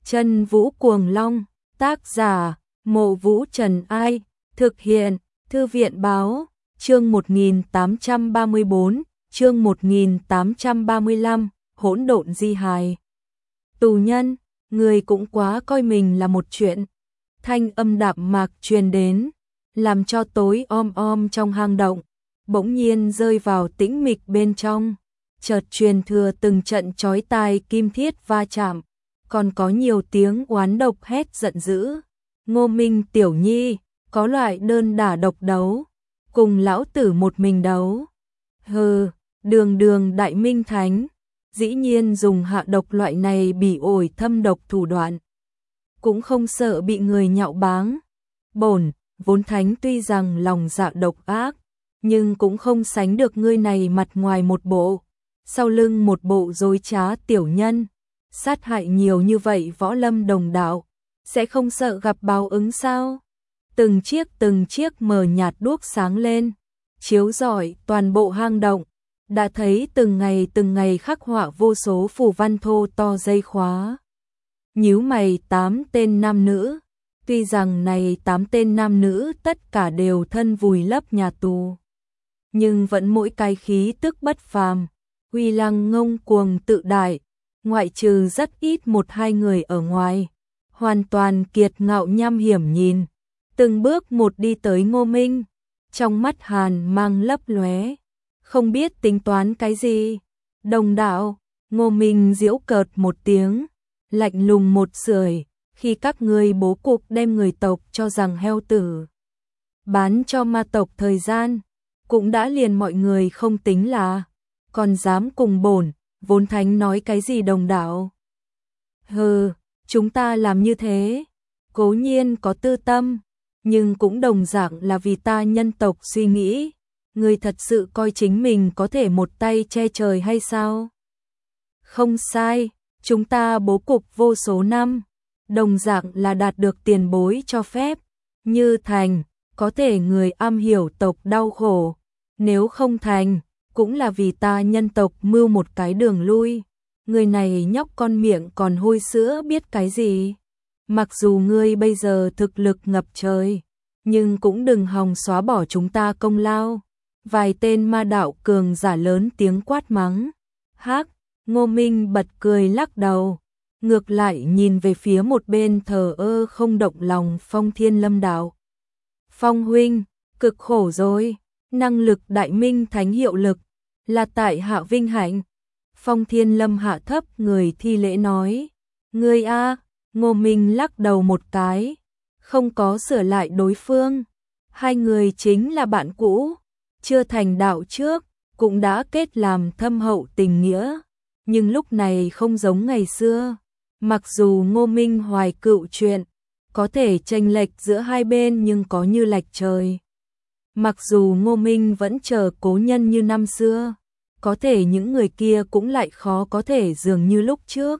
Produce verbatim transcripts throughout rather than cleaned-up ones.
Chân Vũ Cuồng Long, tác giả, Mộ Vũ Trần Ai, thực hiện, Thư viện Báo, chương một nghìn tám trăm ba mươi bốn, chương một nghìn tám trăm ba mươi lăm, hỗn độn di hài. Tù nhân, người cũng quá coi mình là một chuyện. Thanh âm đạm mạc truyền đến, làm cho tối om om trong hang động, bỗng nhiên rơi vào tĩnh mịch bên trong. Chợt truyền thừa từng trận chói tai kim thiết va chạm, còn có nhiều tiếng oán độc hét giận dữ. Ngô Minh tiểu nhi, có loại đơn đả độc đấu, cùng lão tử một mình đấu. Hừ, đường đường đại minh thánh, dĩ nhiên dùng hạ độc loại này bỉ ổi thâm độc thủ đoạn. Cũng không sợ bị người nhạo báng. Bổn, vốn thánh tuy rằng lòng dạ độc ác, nhưng cũng không sánh được ngươi này mặt ngoài một bộ, sau lưng một bộ dối trá tiểu nhân, sát hại nhiều như vậy võ lâm đồng đạo, sẽ không sợ gặp báo ứng sao? Từng chiếc từng chiếc mờ nhạt đuốc sáng lên, chiếu rọi toàn bộ hang động, đã thấy từng ngày từng ngày khắc họa vô số phù văn thô to dây khóa. Nhíu mày tám tên nam nữ, tuy rằng này tám tên nam nữ tất cả đều thân vùi lấp nhà tù, nhưng vẫn mỗi cái khí tức bất phàm, uy lăng ngông cuồng tự đại, ngoại trừ rất ít một hai người ở ngoài, hoàn toàn kiệt ngạo nham hiểm nhìn, từng bước một đi tới Ngô Minh, trong mắt hàn mang lấp lóe, không biết tính toán cái gì. Đồng đạo, Ngô Minh giễu cợt một tiếng, lạnh lùng một sưởi, khi các ngươi bố cục đem người tộc cho rằng heo tử, bán cho ma tộc thời gian, cũng đã liền mọi người không tính là, còn dám cùng bổn, vốn thánh nói cái gì đồng đạo. Hừ, chúng ta làm như thế, cố nhiên có tư tâm, nhưng cũng đồng dạng là vì ta nhân tộc suy nghĩ. Ngươi thật sự coi chính mình có thể một tay che trời hay sao? Không sai, chúng ta bố cục vô số năm, đồng dạng là đạt được tiền bối cho phép, như thành, có thể người am hiểu tộc đau khổ, nếu không thành, cũng là vì ta nhân tộc mưu một cái đường lui. Người này nhóc con miệng còn hôi sữa biết cái gì? Mặc dù ngươi bây giờ thực lực ngập trời, nhưng cũng đừng hòng xóa bỏ chúng ta công lao. Vài tên ma đạo cường giả lớn tiếng quát mắng. Hắc, Ngô Minh bật cười lắc đầu, ngược lại nhìn về phía một bên thờ ơ không động lòng Phong Thiên Lâm đạo. Phong huynh, cực khổ rồi, năng lực đại minh thánh hiệu lực, là tại hạ vinh hạnh. Phong Thiên Lâm hạ thấp người thi lễ nói. Ngươi a, Ngô Minh lắc đầu một cái, không có sửa lại đối phương. Hai người chính là bạn cũ, chưa thành đạo trước, cũng đã kết làm thâm hậu tình nghĩa, nhưng lúc này không giống ngày xưa. Mặc dù Ngô Minh hoài cựu chuyện, có thể chênh lệch giữa hai bên nhưng có như lệch trời. Mặc dù Ngô Minh vẫn chờ cố nhân như năm xưa, có thể những người kia cũng lại khó có thể dường như lúc trước.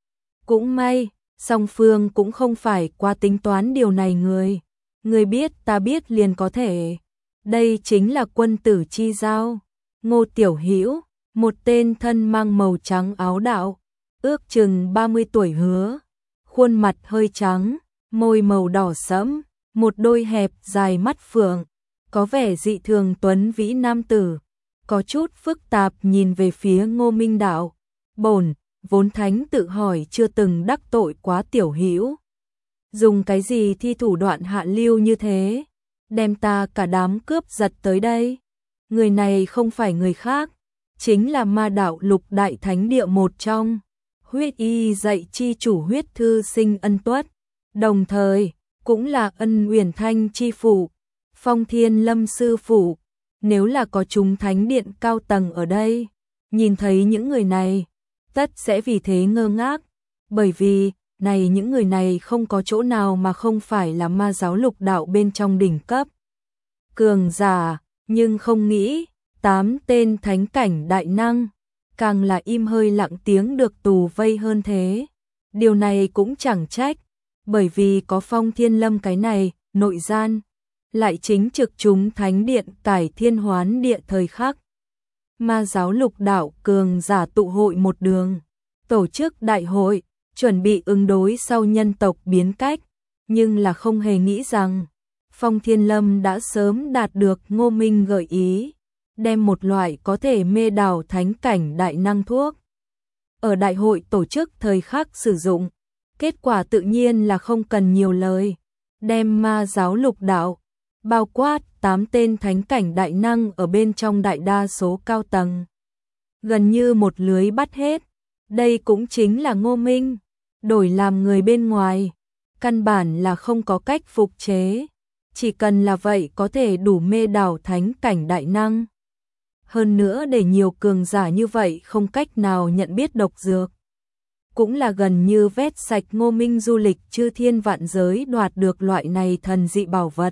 Cũng may, song phương cũng không phải qua tính toán điều này người. Người biết ta biết liền có thể. Đây chính là quân tử chi giao. Ngô Tiểu Hữu, một tên thân mang màu trắng áo đạo, ước chừng ba mươi tuổi hứa, khuôn mặt hơi trắng, môi màu đỏ sẫm, một đôi hẹp dài mắt phượng, có vẻ dị thường tuấn vĩ nam tử, có chút phức tạp nhìn về phía Ngô Minh đạo. Bổn, vốn thánh tự hỏi chưa từng đắc tội quá Tiểu Hữu, dùng cái gì thi thủ đoạn hạ lưu như thế, đem ta cả đám cướp giật tới đây. Người này không phải người khác, chính là ma đạo lục đại thánh địa một trong, huyết y dạy chi chủ huyết thư sinh Ân Tuất, đồng thời cũng là Ân Uyển Thanh chi phủ, Phong Thiên Lâm sư phụ. Nếu là có chúng thánh điện cao tầng ở đây, nhìn thấy những người này, tất sẽ vì thế ngơ ngác, bởi vì này những người này không có chỗ nào mà không phải là ma giáo lục đạo bên trong đỉnh cấp cường giả, nhưng không nghĩ tám tên thánh cảnh đại năng, càng là im hơi lặng tiếng được tù vây hơn thế. Điều này cũng chẳng trách, bởi vì có Phong Thiên Lâm cái này, nội gian, lại chính trực chúng thánh điện cải thiên hoán địa thời khắc. Ma giáo lục đạo cường giả tụ hội một đường, tổ chức đại hội, chuẩn bị ứng đối sau nhân tộc biến cách, nhưng là không hề nghĩ rằng Phong Thiên Lâm đã sớm đạt được Ngô Minh gợi ý, đem một loại có thể mê đảo thánh cảnh đại năng thuốc ở đại hội tổ chức thời khắc sử dụng. Kết quả tự nhiên là không cần nhiều lời, đem ma giáo lục đạo, bao quát tám tên thánh cảnh đại năng ở bên trong đại đa số cao tầng, gần như một lưới bắt hết. Đây cũng chính là Ngô Minh, đổi làm người bên ngoài, căn bản là không có cách phục chế, chỉ cần là vậy có thể đủ mê đảo thánh cảnh đại năng. Hơn nữa để nhiều cường giả như vậy không cách nào nhận biết độc dược, cũng là gần như vét sạch Ngô Minh du lịch chư thiên vạn giới đoạt được loại này thần dị bảo vật.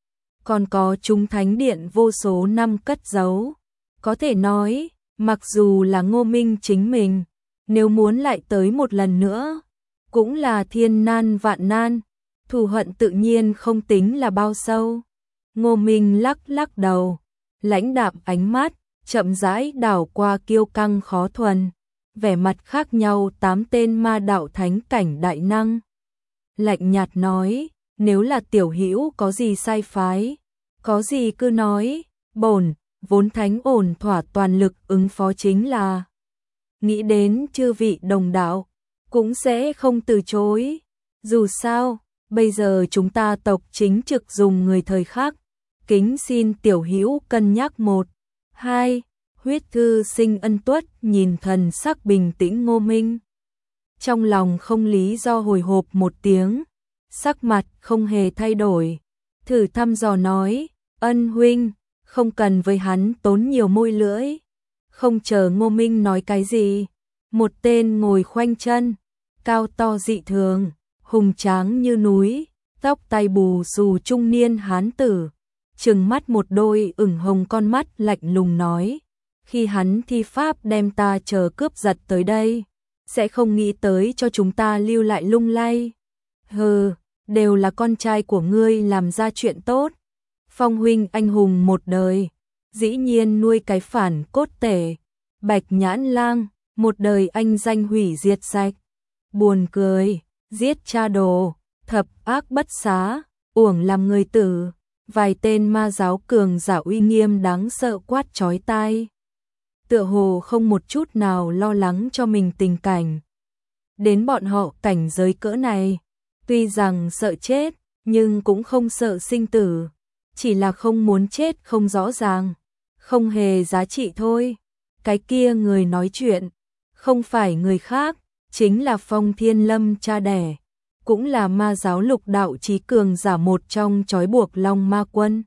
Còn có chúng thánh điện vô số năm cất giấu. Có thể nói, mặc dù là Ngô Minh chính mình, nếu muốn lại tới một lần nữa, cũng là thiên nan vạn nan, thù hận tự nhiên không tính là bao sâu. Ngô Minh lắc lắc đầu, lãnh đạm ánh mắt, chậm rãi đảo qua kiêu căng khó thuần, vẻ mặt khác nhau tám tên ma đạo thánh cảnh đại năng. Lạnh nhạt nói, nếu là tiểu hữu có gì sai phái, có gì cứ nói, bổn vốn thánh ổn thỏa toàn lực ứng phó chính là. Nghĩ đến chư vị đồng đạo, cũng sẽ không từ chối. Dù sao, bây giờ chúng ta tộc chính trực dùng người thời khắc, kính xin tiểu hữu cân nhắc một, hai. Huyết thư sinh ân tuất nhìn thần sắc bình tĩnh Ngô Minh, trong lòng không lý do hồi hộp một tiếng, sắc mặt không hề thay đổi, thử thăm dò nói, ân huynh, không cần với hắn tốn nhiều môi lưỡi. Không chờ Ngô Minh nói cái gì, một tên ngồi khoanh chân, cao to dị thường, hùng tráng như núi, tóc tai bù xù trung niên hán tử, trừng mắt một đôi ửng hồng con mắt lạnh lùng nói, khi hắn thi pháp đem ta chờ cướp giật tới đây, sẽ không nghĩ tới cho chúng ta lưu lại lung lay. Hừ, đều là con trai của ngươi làm ra chuyện tốt. Phong huynh anh hùng một đời, dĩ nhiên nuôi cái phản cốt tể, Bạch Nhãn Lang, một đời anh danh hủy diệt sạch. Buồn cười, giết cha đồ, thập ác bất xá, uổng làm người tử. Vài tên ma giáo cường giả uy nghiêm đáng sợ quát chói tai, tựa hồ không một chút nào lo lắng cho mình tình cảnh. Đến bọn họ cảnh giới cỡ này, tuy rằng sợ chết, nhưng cũng không sợ sinh tử, chỉ là không muốn chết không rõ ràng, không hề giá trị thôi. Cái kia người nói chuyện, không phải người khác, chính là Phong Thiên Lâm cha đẻ, cũng là ma giáo lục đạo chí cường giả một trong trói buộc Long Ma Quân.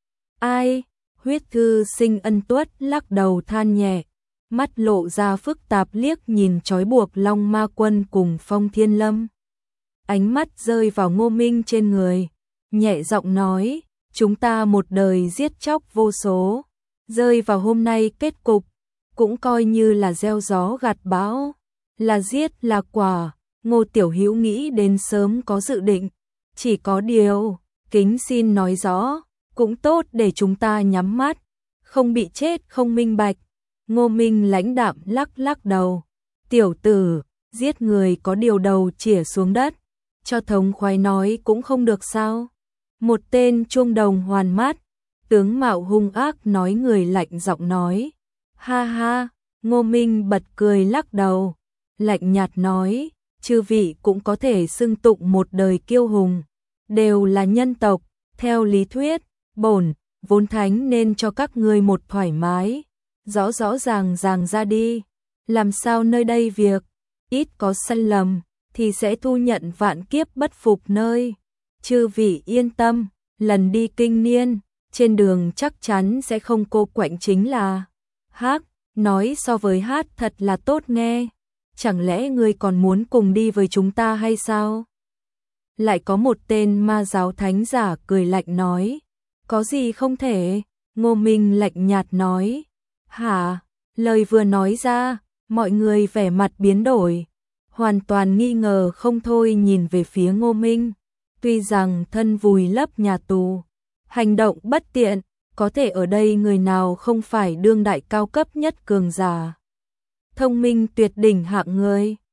Ai? Huyết thư sinh ân tuất lắc đầu than nhẹ, mắt lộ ra phức tạp liếc nhìn trói buộc Long Ma Quân cùng Phong Thiên Lâm. Ánh mắt rơi vào Ngô Minh trên người, nhẹ giọng nói, chúng ta một đời giết chóc vô số, rơi vào hôm nay kết cục, cũng coi như là gieo gió gặt bão, là giết là quả. Ngô tiểu hữu nghĩ đến sớm có dự định, chỉ có điều, kính xin nói rõ, cũng tốt để chúng ta nhắm mắt, không bị chết không minh bạch. Ngô Minh lãnh đạm lắc lắc đầu, tiểu tử, giết người có điều đầu chĩa xuống đất, cho thống khoái nói cũng không được sao. Một tên chuông đồng hoàn mắt, tướng mạo hung ác nói người lạnh giọng nói, ha ha. Ngô Minh bật cười lắc đầu, lạnh nhạt nói, chư vị cũng có thể xưng tụng một đời kiêu hùng, đều là nhân tộc, theo lý thuyết, bổn vốn thánh nên cho các ngươi một thoải mái, rõ rõ ràng ràng ra đi, làm sao nơi đây việc ít có sai lầm thì sẽ thu nhận vạn kiếp bất phục nơi. Chư vị yên tâm, lần đi kinh niên, trên đường chắc chắn sẽ không cô quạnh chính là. Hắc, nói so với hát thật là tốt nghe. Chẳng lẽ ngươi còn muốn cùng đi với chúng ta hay sao? Lại có một tên ma giáo thánh giả cười lạnh nói, có gì không thể? Ngô Minh lạnh nhạt nói, hả? Lời vừa nói ra, mọi người vẻ mặt biến đổi, hoàn toàn nghi ngờ không thôi nhìn về phía Ngô Minh. Tuy rằng thân vùi lấp nhà tù, hành động bất tiện, có thể ở đây người nào không phải đương đại cao cấp nhất cường giả, thông minh tuyệt đỉnh hạng người.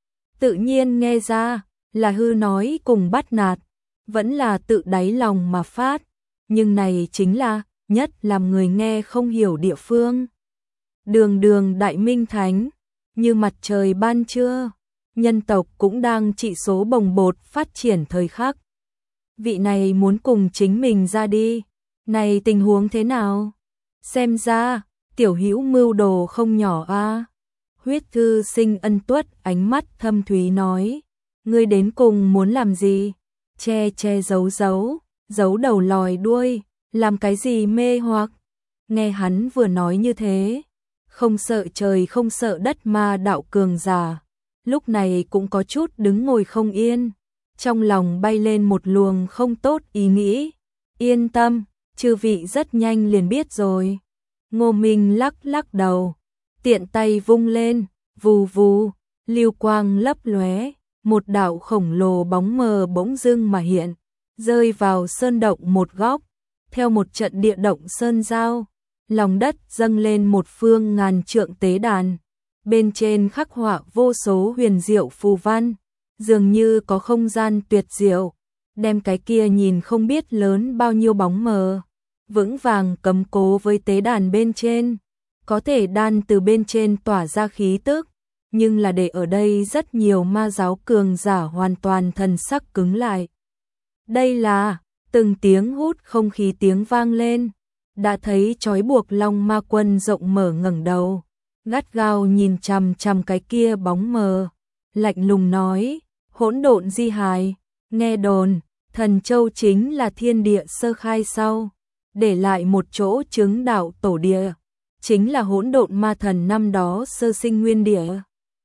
tự nhiên nghe ra là hư nói cùng bắt nạt, vẫn là tự đáy lòng mà phát, nhưng này chính là nhất làm người nghe không hiểu địa phương. Đường đường đại minh thánh, như mặt trời ban trưa, nhân tộc cũng đang trị số bồng bột phát triển thời khắc. Vị này muốn cùng chính mình ra đi, này tình huống thế nào? Xem ra, tiểu hữu mưu đồ không nhỏ a. Huyết thư sinh ân tuất ánh mắt thâm thúy nói, ngươi đến cùng muốn làm gì? Che che giấu giấu, giấu đầu lòi đuôi, làm cái gì mê hoặc? Nghe hắn vừa nói như thế, không sợ trời không sợ đất mà đạo cường giả, lúc này cũng có chút đứng ngồi không yên, trong lòng bay lên một luồng không tốt ý nghĩ. Yên tâm, chư vị rất nhanh liền biết rồi. Ngô Minh lắc lắc đầu, tiện tay vung lên, vù vù, lưu quang lấp lóe, một đạo khổng lồ bóng mờ bỗng dưng mà hiện, rơi vào sơn động một góc, theo một trận địa động sơn giao, lòng đất dâng lên một phương ngàn trượng tế đàn, bên trên khắc họa vô số huyền diệu phù văn, dường như có không gian tuyệt diệu, đem cái kia nhìn không biết lớn bao nhiêu bóng mờ, vững vàng cấm cố với tế đàn bên trên, có thể đan từ bên trên tỏa ra khí tức, nhưng là để ở đây rất nhiều ma giáo cường giả hoàn toàn thần sắc cứng lại. Đây là, từng tiếng hút không khí tiếng vang lên, đã thấy trói buộc Long Ma Quân rộng mở ngẩng đầu, gắt gao nhìn chằm chằm cái kia bóng mờ, lạnh lùng nói, hỗn độn di hài, nghe đồn, Thần Châu chính là thiên địa sơ khai sau, để lại một chỗ chứng đạo tổ địa, chính là hỗn độn ma thần năm đó sơ sinh nguyên địa.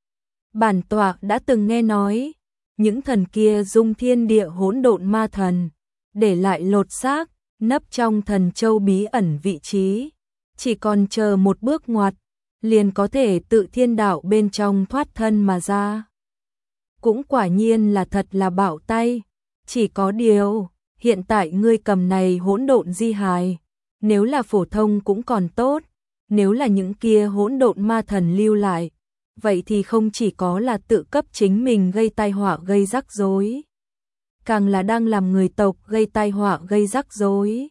Bản tọa đã từng nghe nói, những thần kia dung thiên địa hỗn độn ma thần, để lại lột xác, nấp trong Thần Châu bí ẩn vị trí, chỉ còn chờ một bước ngoặt, liền có thể tự thiên đạo bên trong thoát thân mà ra. Cũng quả nhiên là thật là bảo tay, chỉ có điều, hiện tại ngươi cầm này hỗn độn di hài, nếu là phổ thông cũng còn tốt, nếu là những kia hỗn độn ma thần lưu lại, vậy thì không chỉ có là tự cấp chính mình gây tai họa gây rắc rối, càng là đang làm người tộc gây tai họa gây rắc rối.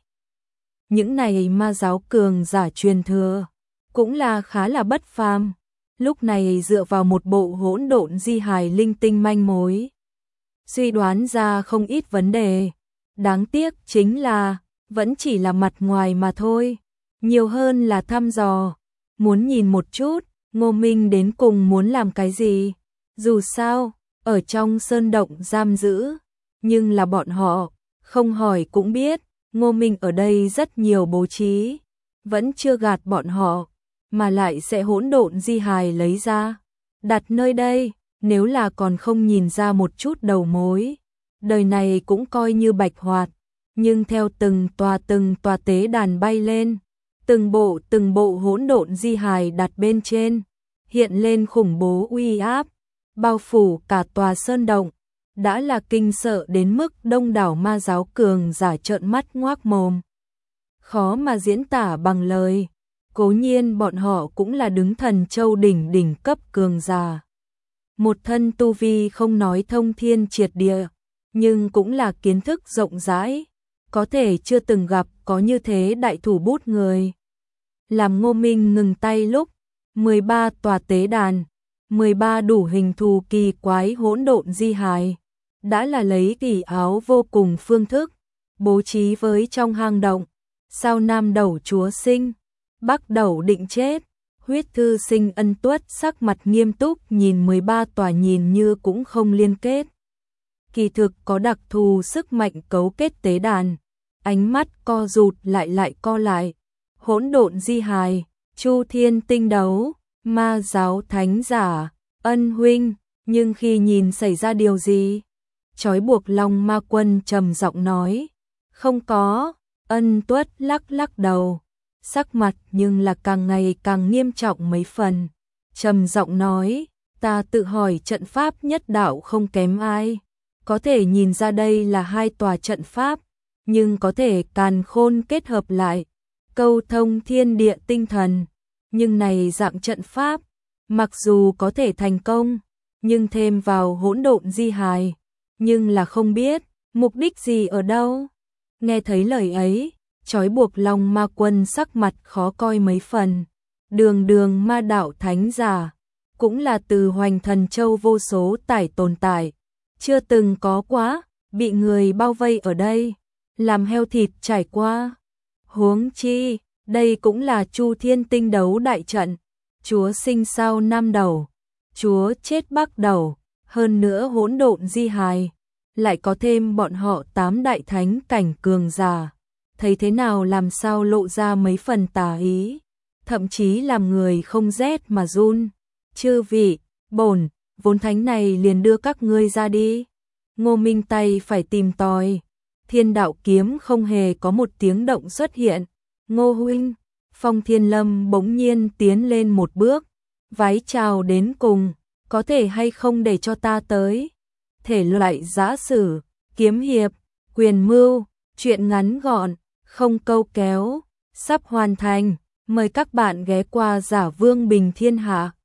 Những này ma giáo cường giả truyền thừa, cũng là khá là bất phàm, lúc này dựa vào một bộ hỗn độn di hài linh tinh manh mối, suy đoán ra không ít vấn đề, đáng tiếc chính là, vẫn chỉ là mặt ngoài mà thôi, nhiều hơn là thăm dò, muốn nhìn một chút, Ngô Minh đến cùng muốn làm cái gì, dù sao, ở trong sơn động giam giữ, nhưng là bọn họ, không hỏi cũng biết, Ngô Minh ở đây rất nhiều bố trí, vẫn chưa gạt bọn họ, mà lại sẽ hỗn độn di hài lấy ra, đặt nơi đây, nếu là còn không nhìn ra một chút đầu mối, đời này cũng coi như bạch hoạt, nhưng theo từng tòa từng tòa tế đàn bay lên, từng bộ từng bộ hỗn độn di hài đặt bên trên, hiện lên khủng bố uy áp, bao phủ cả tòa sơn động, đã là kinh sợ đến mức đông đảo ma giáo cường giả trợn mắt ngoác mồm. Khó mà diễn tả bằng lời, cố nhiên bọn họ cũng là đứng Thần Châu đỉnh đỉnh cấp cường giả. Một thân tu vi không nói thông thiên triệt địa, nhưng cũng là kiến thức rộng rãi, có thể chưa từng gặp có như thế đại thủ bút người. Làm Ngô Minh ngừng tay lúc, mười ba tòa tế đàn, mười ba đủ hình thù kỳ quái hỗn độn di hài, đã là lấy kỳ áo vô cùng phương thức, bố trí với trong hang động, sao nam đầu chúa sinh, bắc đầu định chết, huyết thư sinh ân tuất sắc mặt nghiêm túc nhìn mười ba tòa nhìn như cũng không liên kết. Kỳ thực có đặc thù sức mạnh cấu kết tế đàn, ánh mắt co rụt lại lại co lại, hỗn độn di hài, chu thiên tinh đấu, ma giáo thánh giả, ân huynh, nhưng khi nhìn xảy ra điều gì? Trói buộc Long Ma Quân trầm giọng nói, không có, ân tuất lắc lắc đầu, sắc mặt nhưng là càng ngày càng nghiêm trọng mấy phần, trầm giọng nói, ta tự hỏi trận pháp nhất đạo không kém ai, có thể nhìn ra đây là hai tòa trận pháp, nhưng có thể càn khôn kết hợp lại, câu thông thiên địa tinh thần, nhưng này dạng trận pháp, mặc dù có thể thành công, nhưng thêm vào hỗn độn di hài, nhưng là không biết mục đích gì ở đâu. Nghe thấy lời ấy, trói buộc Long Ma Quân sắc mặt khó coi mấy phần. Đường đường ma đạo thánh giả, cũng là từ Hoành Thần Châu vô số tải tồn tại, chưa từng có quá, bị người bao vây ở đây, làm heo thịt trải qua. Huống chi, đây cũng là Chu Thiên Tinh đấu đại trận, chúa sinh sao nam đầu, chúa chết bắc đầu, hơn nữa hỗn độn di hài, lại có thêm bọn họ tám đại thánh cảnh cường giả, thấy thế nào làm sao lộ ra mấy phần tà ý, thậm chí làm người không rét mà run. Chư vị, bổn vốn thánh này liền đưa các ngươi ra đi. Ngô Minh tay phải tìm tòi, Thiên Đạo kiếm không hề có một tiếng động xuất hiện. Ngô huynh, Phong Thiên Lâm bỗng nhiên tiến lên một bước, vái chào đến cùng, có thể hay không để cho ta tới. Thể loại giã sử, kiếm hiệp, quyền mưu, chuyện ngắn gọn, không câu kéo, sắp hoàn thành, mời các bạn ghé qua Giả Vương Bình Thiên Hạ.